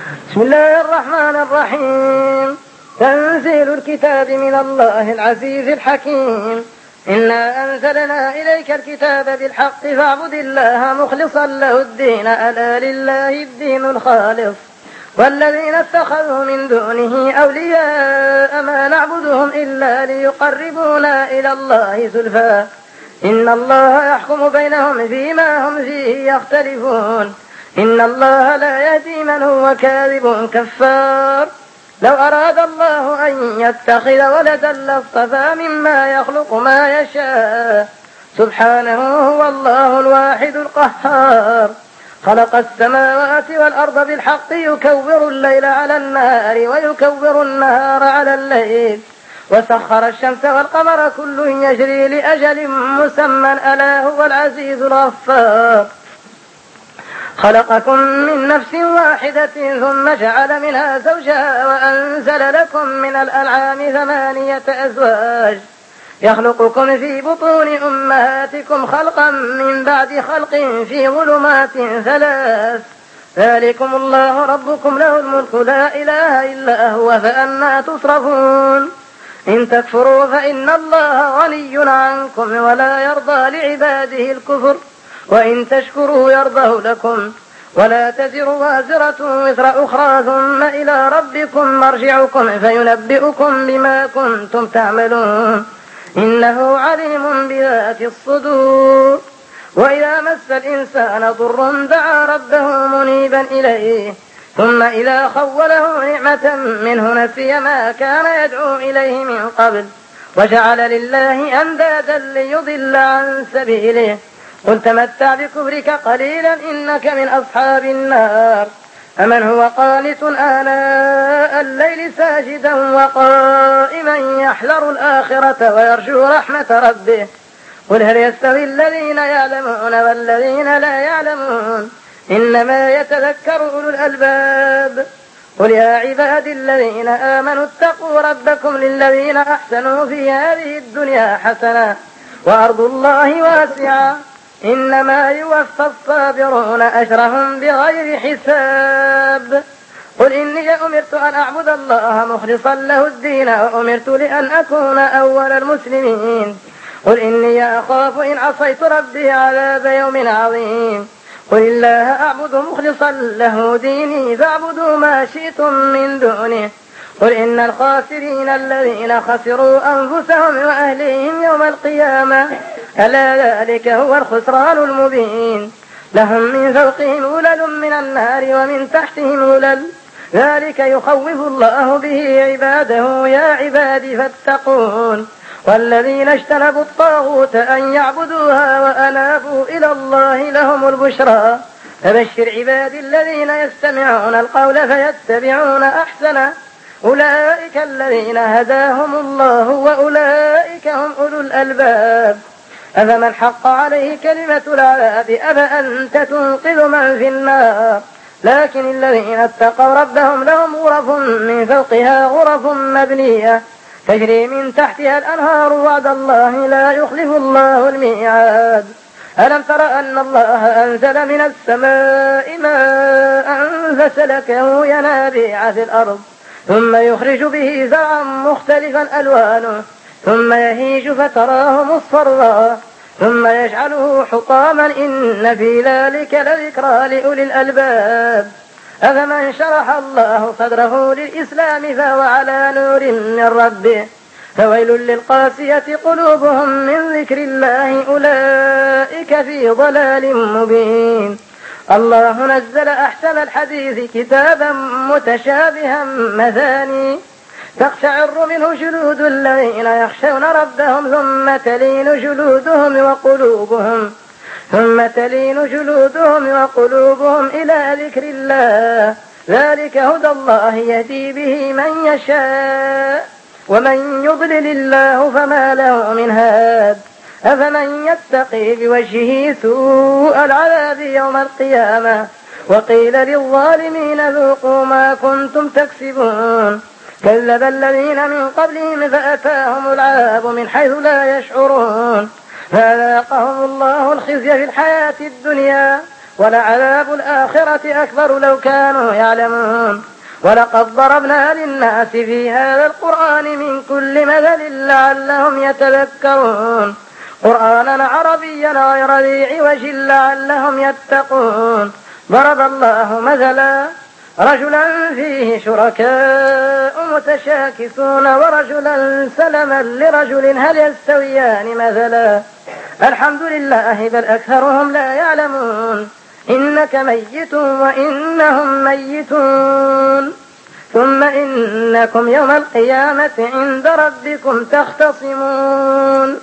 بسم الله الرحمن الرحيم. تنزيل الكتاب من الله العزيز الحكيم. إنا أنزلنا إليك الكتاب بالحق فاعبد الله مخلصا له الدين ألا لله الدين الخالص والذين اتخذوا من دونه أولياء ما نعبدهم إلا ليقربونا إلى الله زلفى إن الله يحكم بينهم فيما هم فيه يختلفون إن الله لا يهدي من هو كاذب كفار. لو أراد الله أن يتخذ ولدا لاصطفى مما يخلق ما يشاء سبحانه هو الله الواحد القهار. خلق السماوات والأرض بالحق يكور الليل على النهار ويكور النهار على الليل وسخر الشمس والقمر كل يجري لأجل مسمى ألا هو العزيز الغفار. خلقكم من نفس واحدة ثم جعل منها زوجها وأنزل لكم من الأنعام 8 أزواج يخلقكم في بطون أمهاتكم خلقا من بعد خلق في ظلمات 3 ذلكم الله ربكم له الملك لا إله إلا هو فأنى تصرفون. إن تكفروا فإن الله غني عنكم ولا يرضى لعباده الكفر وإن تشكروا يرضه لكم ولا تزر وازرة وزر أخرى ثم إلى ربكم مرجعكم فينبئكم بما كنتم تعملون إنه عليم بذات الصدور. وإذا مس الإنسان ضر دعا ربه منيبا إليه ثم إذا خوله نعمة منه نسي ما كان يدعو إليه من قبل وجعل لله أندادا ليضل عن سبيله قل تمتع بكفرك قليلا إنك من أصحاب النار. أمن هو قانت آناء الليل ساجدا وقائما يحذر الآخرة ويرجو رحمة ربه قل هل يستوي الذين يعلمون والذين لا يعلمون إنما يتذكر أولو الألباب. قل يا عبادي الذين آمنوا اتقوا ربكم للذين أحسنوا في هذه الدنيا حسنة وأرض الله واسعة إنما يوفى الصابرون أجرهم بغير حساب. قل إني أمرت أن أعبد الله مخلصا له الدين وأمرت لأن أكون أول المسلمين. قل إني أخاف إن عصيت ربي عذاب يوم عظيم. قل الله أعبد مخلصا له ديني فاعبدوا ما شئتم من دونه. قل إن الخاسرين الذين خسروا أنفسهم وأهليهم يوم القيامة ألا ذلك هو الخسران المبين. لهم من فوقهم غلل من النار ومن تحتهم غلل ذلك يخوف الله به عباده يا عبادي فاتقون. والذين اجتنبوا الطاغوت أن يعبدوها وأنابوا إلى الله لهم البشرى فبشر عبادي الذين يستمعون القول فيتبعون أحسنه أولئك الذين هداهم الله وأولئك هم أولو الألباب. أفمن حق عليه كلمة العذاب أفأنت تنقذ من في النار لكن الذين اتقوا ربهم لهم غرف من فوقها غرف مبنية تجري من تحتها الأنهار وعد الله لا يخلف الله الميعاد. ألم تر أن الله أنزل من السماء ماء فسلكه ينابيع في الأرض ثم يخرج به زرعا مختلفا ألوانه ثم يهيج فتراه مصفرا ثم يجعله حطاما إن في ذلك لذكرى لأولي الألباب. أفمن شرح الله صدره للإسلام فهو على نور من ربه فويل للقاسية قلوبهم من ذكر الله أولئك في ضلال مبين. الله نزل أحسن الحديث كتابا متشابها مثاني تقشعر منه جلود الذين يخشون ربهم ثم تلين جلودهم وقلوبهم إلى ذكر الله ذلك هدى الله يهدي به من يشاء ومن يضلل الله فما له من هاد. أفمن يتقي بوجهه سوء العذاب يوم القيامة وقيل للظالمين ذوقوا ما كنتم تكسبون كذب الذين من قبلهم فأتاهم العذاب من حيث لا يشعرون فذاقهم الله الخزي في الحياة الدنيا ولعذاب الآخرة أكبر لو كانوا يعلمون. ولقد ضربنا للناس في هذا القرآن من كل مثل لعلهم يتذكرون قرآنا عربيا غير ذي عوج لعلهم يتقون. ضرب الله مثلا رجلا فيه شركاء متشاكسون ورجلا سلما لرجل هل يستويان مثلا الحمد لله بل أكثرهم لا يعلمون. إنك ميت وإنهم ميتون ثم إنكم يوم القيامة عند ربكم تختصمون.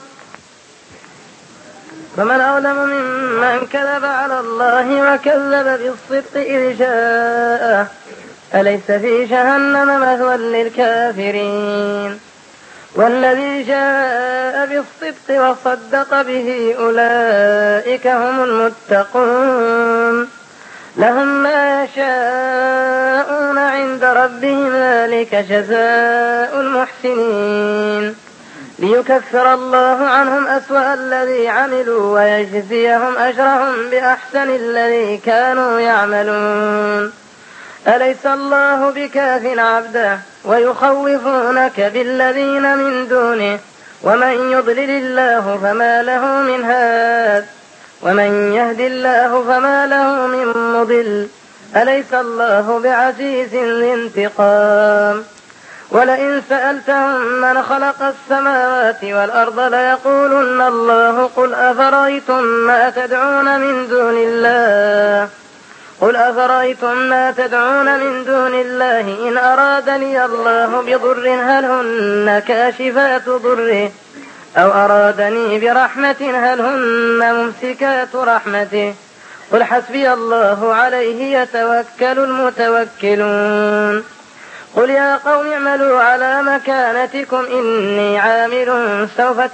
فمن أظلم ممن كذب على الله وكذب بالصدق إذ جاءه أليس في جهنم مثوى للكافرين. والذي جاء بالصدق وصدق به أولئك هم المتقون لهم ما يشاءون عند ربهم ذلك جزاء المحسنين ليكفر الله عنهم أسوأ الذي عملوا ويجزيهم أجرهم بأحسن الذي كانوا يعملون. أليس الله بكاف عبده ويخوفونك بالذين من دونه ومن يضلل الله فما له من هاد ومن يهد الله فما له من مضل. أليس الله بعزيز ذي انتقام. ولئن سألتهم من خلق السماوات والأرض ليقولن الله قل أفرأيتم ما تدعون من دون الله إن أرادني الله بضر هل هن كاشفات ضره أو أرادني برحمة هل هن ممسكات رحمته قل حسبي الله عليه يتوكل المتوكلون. قل يا قوم اعملوا على مكانتكم إني عامل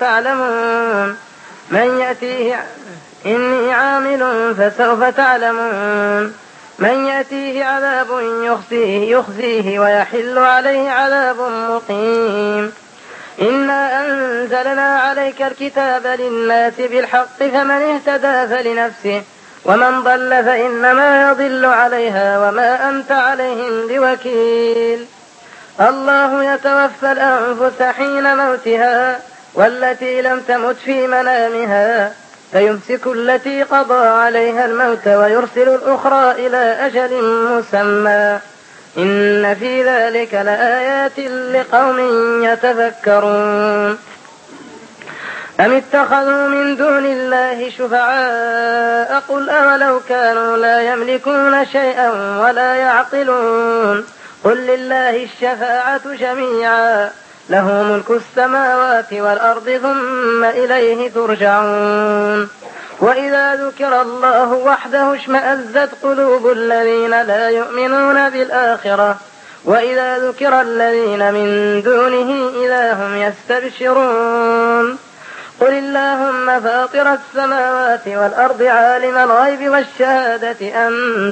فسوف تعلمون من يأتيه عذاب يخزيه ويحل عليه عذاب مقيم. إنا أنزلنا عليك الكتاب للناس بالحق فمن اهتدى فلنفسه ومن ضل فإنما يضل عليها وما أنت عليهم بوكيل. الله يتوفى الأنفس حين موتها والتي لم تمت في منامها فيمسك التي قضى عليها الموت ويرسل الأخرى إلى أجل مسمى إن في ذلك لآيات لقوم يتفكرون. أم اتخذوا من دون الله شفعاء قل أولو كانوا لا يملكون شيئا ولا يعقلون قل لله الشفاعة جميعا له ملك السماوات والأرض ثم إليه ترجعون. وإذا ذكر الله وحده اشمأزت قلوب الذين لا يؤمنون بالآخرة وإذا ذكر الذين من دونه إذا هم يستبشرون. قل اللهم فاطر السماوات والأرض عالم الغيب والشهادة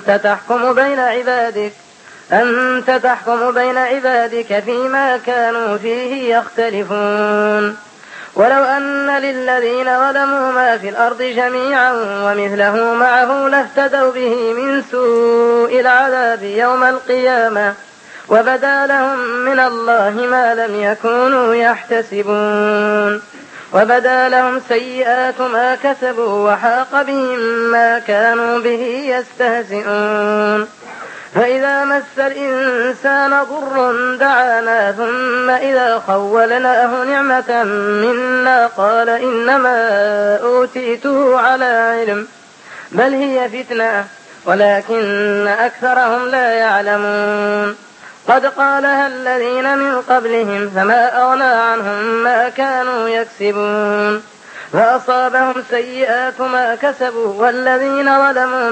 أنت تحكم بين عبادك فيما كانوا فيه يختلفون. ولو أن للذين ظلموا ما في الأرض جميعا ومثله معه لافتدوا به من سوء العذاب يوم القيامة وبدا لهم من الله ما لم يكونوا يحتسبون. وبدا لهم سيئات ما كسبوا وحاق بهم ما كانوا به يستهزئون. فإذا مس الإنسان ضر دعانا ثم إذا خولناه نعمة منا قال إنما أوتيته على علم بل هي فتنة ولكن أكثرهم لا يعلمون. قد قالها الذين من قبلهم فما أغنى عنهم ما كانوا يكسبون فأصابهم سيئات ما كسبوا والذين ظلموا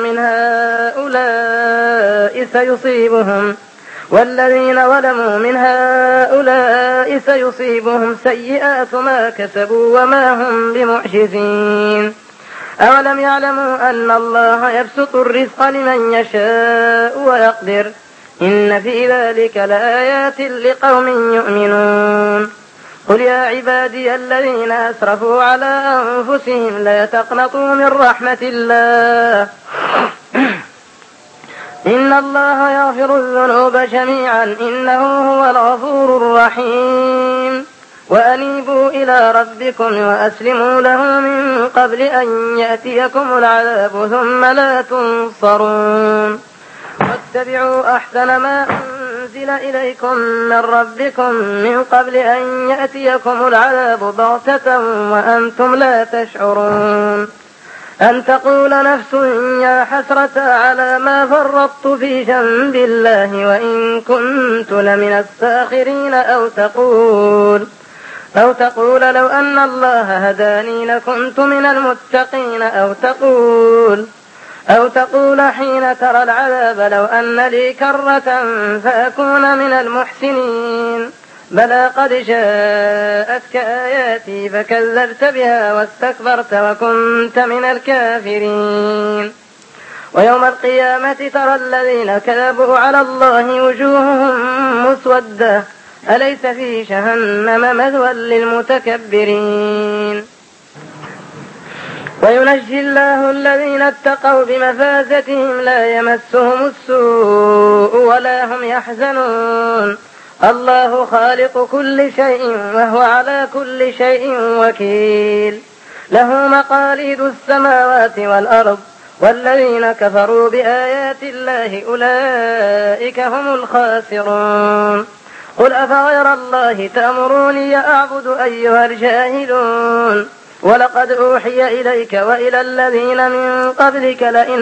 من هؤلاء سيصيبهم سيئات ما كسبوا وما هم بمعجزين. أولم يعلموا أن الله يبسط الرزق لمن يشاء ويقدر إن في ذلك لآيات لقوم يؤمنون. قل يا عبادي الذين أسرفوا على أنفسهم لا تقنطوا من رحمة الله إن الله يغفر الذنوب جميعا إنه هو الغفور الرحيم وأنيبوا إلى ربكم وأسلموا له من قبل أن يأتيكم العذاب ثم لا تنصرون واتبعوا أحسن ما أنزل إليكم من ربكم من قبل أن يأتيكم العذاب بغتة وأنتم لا تشعرون أن تقول نفس يا حسرة على ما فرطت في جنب الله وإن كنت لمن الساخرين أو تقول لو أن الله هداني لكنت من المتقين أو تقول حين ترى العذاب لو أن لي كرة فأكون من المحسنين بلى قد جاءتك آياتي فكذبت بها واستكبرت وكنت من الكافرين ويوم القيامة ترى الذين كذبوا على الله وجوههم مسودة أليس في جهنم مثوى للمتكبرين وينجي الله الذين اتقوا بمفازتهم لا يمسهم السوء ولا هم يحزنون الله خالق كل شيء وهو على كل شيء وكيل له مقاليد السماوات والأرض والذين كفروا بآيات الله أولئك هم الخاسرون قل أفغير الله تأمروني أعبد أيها الجاهلون ولقد أوحي إليك وإلى الذين من قبلك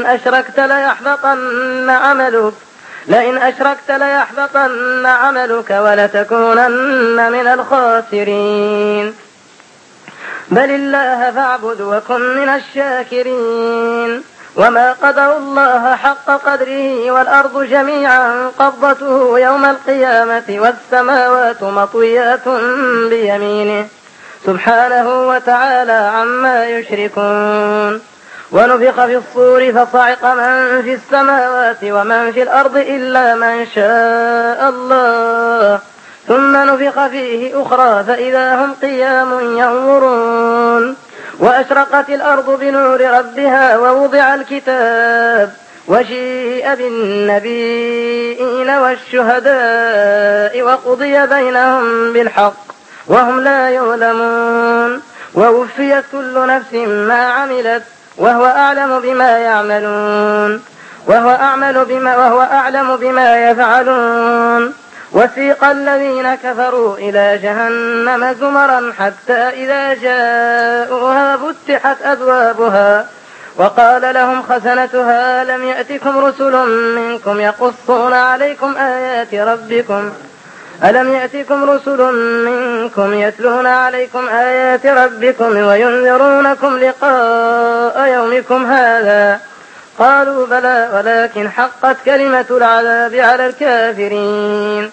لئن أشركت ليحبطن عملك ولتكونن من الخاسرين بل الله فاعبد وكن من الشاكرين وما قدروا الله حق قدره والأرض جميعا قبضته يوم القيامة والسماوات مطويات بيمينه سبحانه وتعالى عما يشركون ونفخ في الصور فصعق من في السماوات ومن في الأرض إلا من شاء الله ثم نفخ فيه أخرى فإذا هم قيام ينظرون وأشرقت الأرض بنور ربها ووضع الكتاب وجيء بالنبيين والشهداء وقضي بينهم بالحق وهم لا يظلمون ووفيت كل نفس ما عملت وهو أعلم بما يعملون وهو أعلم بما يفعلون وسيق الذين كفروا إلى جهنم زمرا حتى إذا جاءوها فتحت أبوابها وقال لهم خزنتها لم يأتكم رسل منكم يقصون عليكم آيات ربكم ألم يأتكم رسل منكم يتلون عليكم آيات ربكم وينذرونكم لقاء يومكم هذا قالوا بلى ولكن حقت كلمة العذاب على الكافرين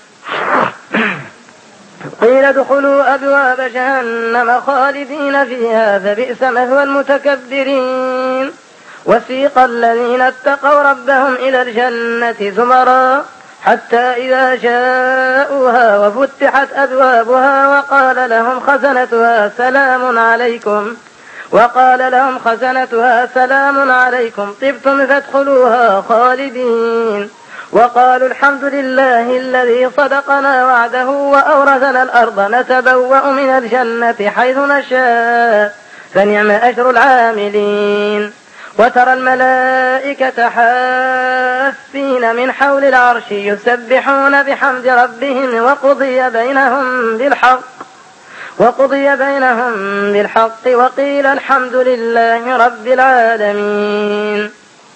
قيل ادخلوا أبواب جهنم خالدين فيها فبئس مثوى المتكبرين وسيق الذين اتقوا ربهم إلى الجنة زمرا حتى إذا جاءوها وفتحت أبوابها وقال لهم خزنتها سلام عليكم طبتم فادخلوها خالدين وقالوا الحمد لله الذي صدقنا وعده وأورثنا الأرض نتبوأ من الجنة حيث نشاء فنعم أجر العاملين وترى الملائكة حافين من حول العرش يسبحون بحمد ربهم وقضي بينهم بالحق وقيل الحمد لله رب العالمين